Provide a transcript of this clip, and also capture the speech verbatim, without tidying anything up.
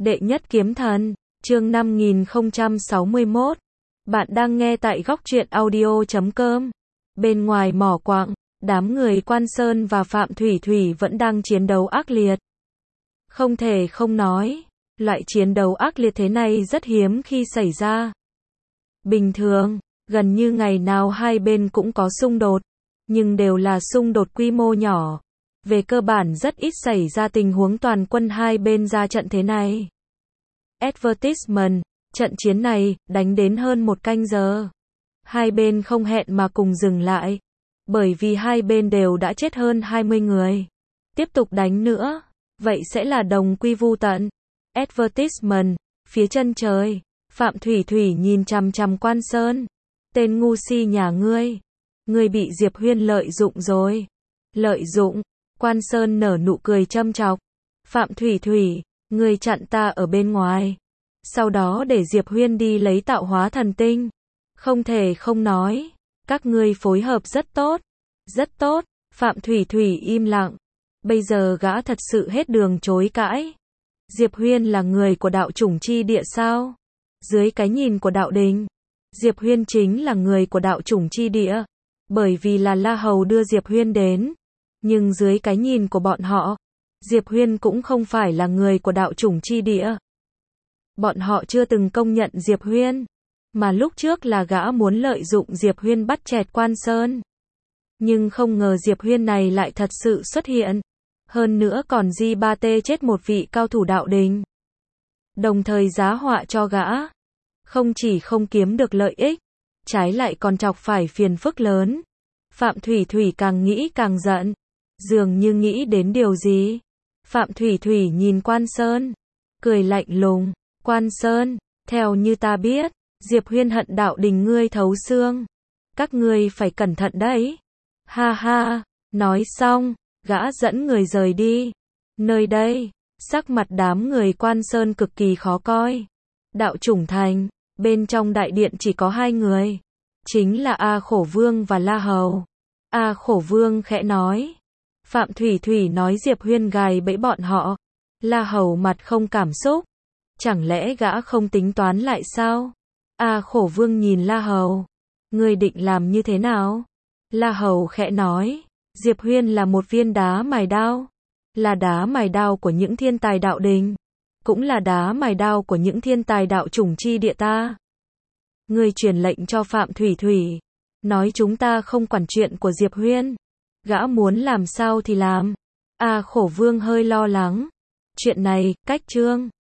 Đệ nhất kiếm thần, chương năm nghìn không trăm sáu mươi mốt. Bạn đang nghe tại góc truyện audio chấm com. Bên ngoài mỏ quặng, đám người Quan Sơn và Phạm Thủy Thủy vẫn đang chiến đấu ác liệt. Không thể không nói, loại chiến đấu ác liệt thế này rất hiếm khi xảy ra. Bình thường, gần như ngày nào hai bên cũng có xung đột, nhưng đều là xung đột quy mô nhỏ. Về cơ bản rất ít xảy ra tình huống toàn quân hai bên ra trận thế này. Advertisement, trận chiến này, đánh đến hơn một canh giờ. Hai bên không hẹn mà cùng dừng lại. Bởi vì hai bên đều đã chết hơn hai mươi người. Tiếp tục đánh nữa, vậy sẽ là đồng quy vu tận. Advertisement, phía chân trời, Phạm Thủy Thủy nhìn chằm chằm Quan Sơn. Tên ngu si nhà ngươi. Ngươi bị Diệp Huyên lợi dụng rồi. Lợi dụng. Quan Sơn nở nụ cười châm chọc. Phạm Thủy Thủy, ngươi chặn ta ở bên ngoài. Sau đó để Diệp Huyên đi lấy tạo hóa thần tinh. Không thể không nói. Các ngươi phối hợp rất tốt. Rất tốt. Phạm Thủy Thủy im lặng. Bây giờ gã thật sự hết đường chối cãi. Diệp Huyên là người của đạo chủng chi địa sao? Dưới cái nhìn của đạo đình, Diệp Huyên chính là người của đạo chủng chi địa. Bởi vì là La Hầu đưa Diệp Huyên đến. Nhưng dưới cái nhìn của bọn họ, Diệp Huyên cũng không phải là người của đạo chủng chi địa. Bọn họ chưa từng công nhận Diệp Huyên, mà lúc trước là gã muốn lợi dụng Diệp Huyên bắt chẹt Quan Sơn. Nhưng không ngờ Diệp Huyên này lại thật sự xuất hiện. Hơn nữa còn Di Ba Tê chết một vị cao thủ đạo đình. Đồng thời giá họa cho gã. Không chỉ không kiếm được lợi ích, trái lại còn chọc phải phiền phức lớn. Phạm Thủy Thủy càng nghĩ càng giận. Dường như nghĩ đến điều gì. Phạm Thủy Thủy nhìn Quan Sơn, cười lạnh lùng. Quan Sơn, theo như ta biết, Diệp Huyên hận đạo đình ngươi thấu xương. Các ngươi phải cẩn thận đấy. Ha ha, nói xong, gã dẫn người rời đi. Nơi đây, sắc mặt đám người Quan Sơn cực kỳ khó coi. Đạo chủng thành, bên trong đại điện chỉ có hai người. Chính là A Khổ Vương và La Hầu. A Khổ Vương khẽ nói. Phạm Thủy Thủy nói Diệp Huyên gài bẫy bọn họ. La Hầu mặt không cảm xúc. Chẳng lẽ gã không tính toán lại sao? A Khổ Vương nhìn La Hầu. Ngươi định làm như thế nào? La Hầu khẽ nói. Diệp Huyên là một viên đá mài đao. Là đá mài đao của những thiên tài đạo đình. Cũng là đá mài đao của những thiên tài đạo chủng chi địa ta. Ngươi truyền lệnh cho Phạm Thủy Thủy. Nói chúng ta không quản chuyện của Diệp Huyên. Gã muốn làm sao thì làm. A Khổ Vương hơi lo lắng. Chuyện này, cách chương.